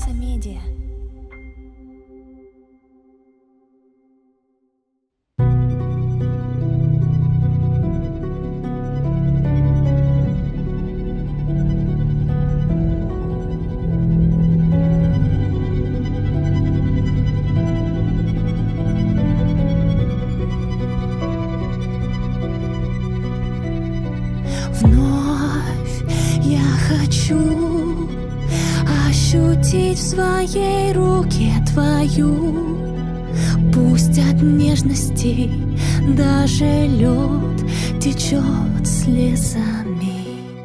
Медиа. Вновь я хочу ощутить в своей руке твою. Пусть от нежности даже лед течет слезами.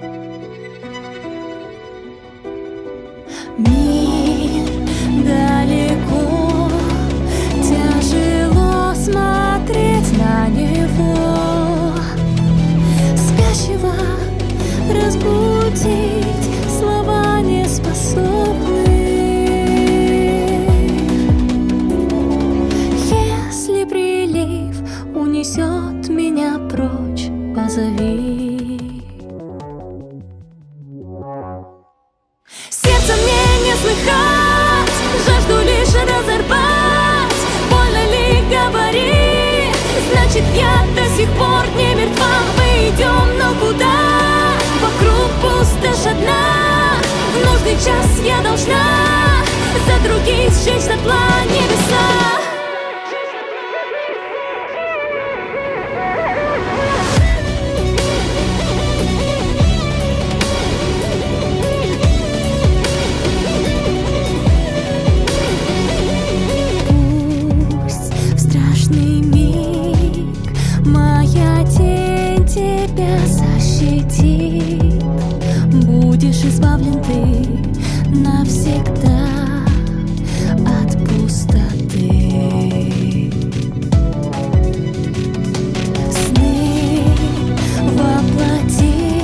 Мир далеко, тяжело смотреть на него. Спящего разбудить слова не способны. Если прилив унесет меня прочь, позови. Сердце мне не слыхать, жажду лишь разорвать. Больно ли говори, значит я до сих пор не мертва. Мы идем, но куда? Вокруг пустошь одна. В нужный час я должна за других сжечь дотла небеса. Тебя защитит, будешь избавлен ты навсегда от пустоты. Сны воплотишь,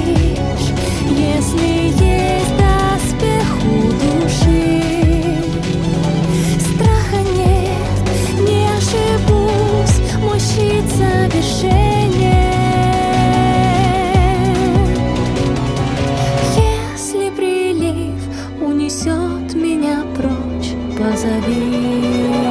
если есть доспех у души. Страха нет, не ошибусь, мой щит совершенен. Унесет меня прочь, позови.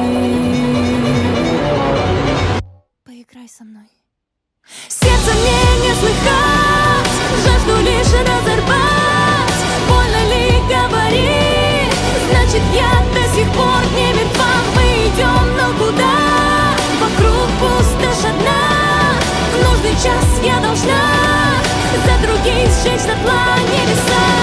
Поиграй со мной. Сердце мне не слыхать, жажду лишь разорвать. Больно ли говори, значит я до сих пор не мертва. Мы идем, но куда? Вокруг пустошь одна. В нужный час я должна за других сжечь дотла небеса.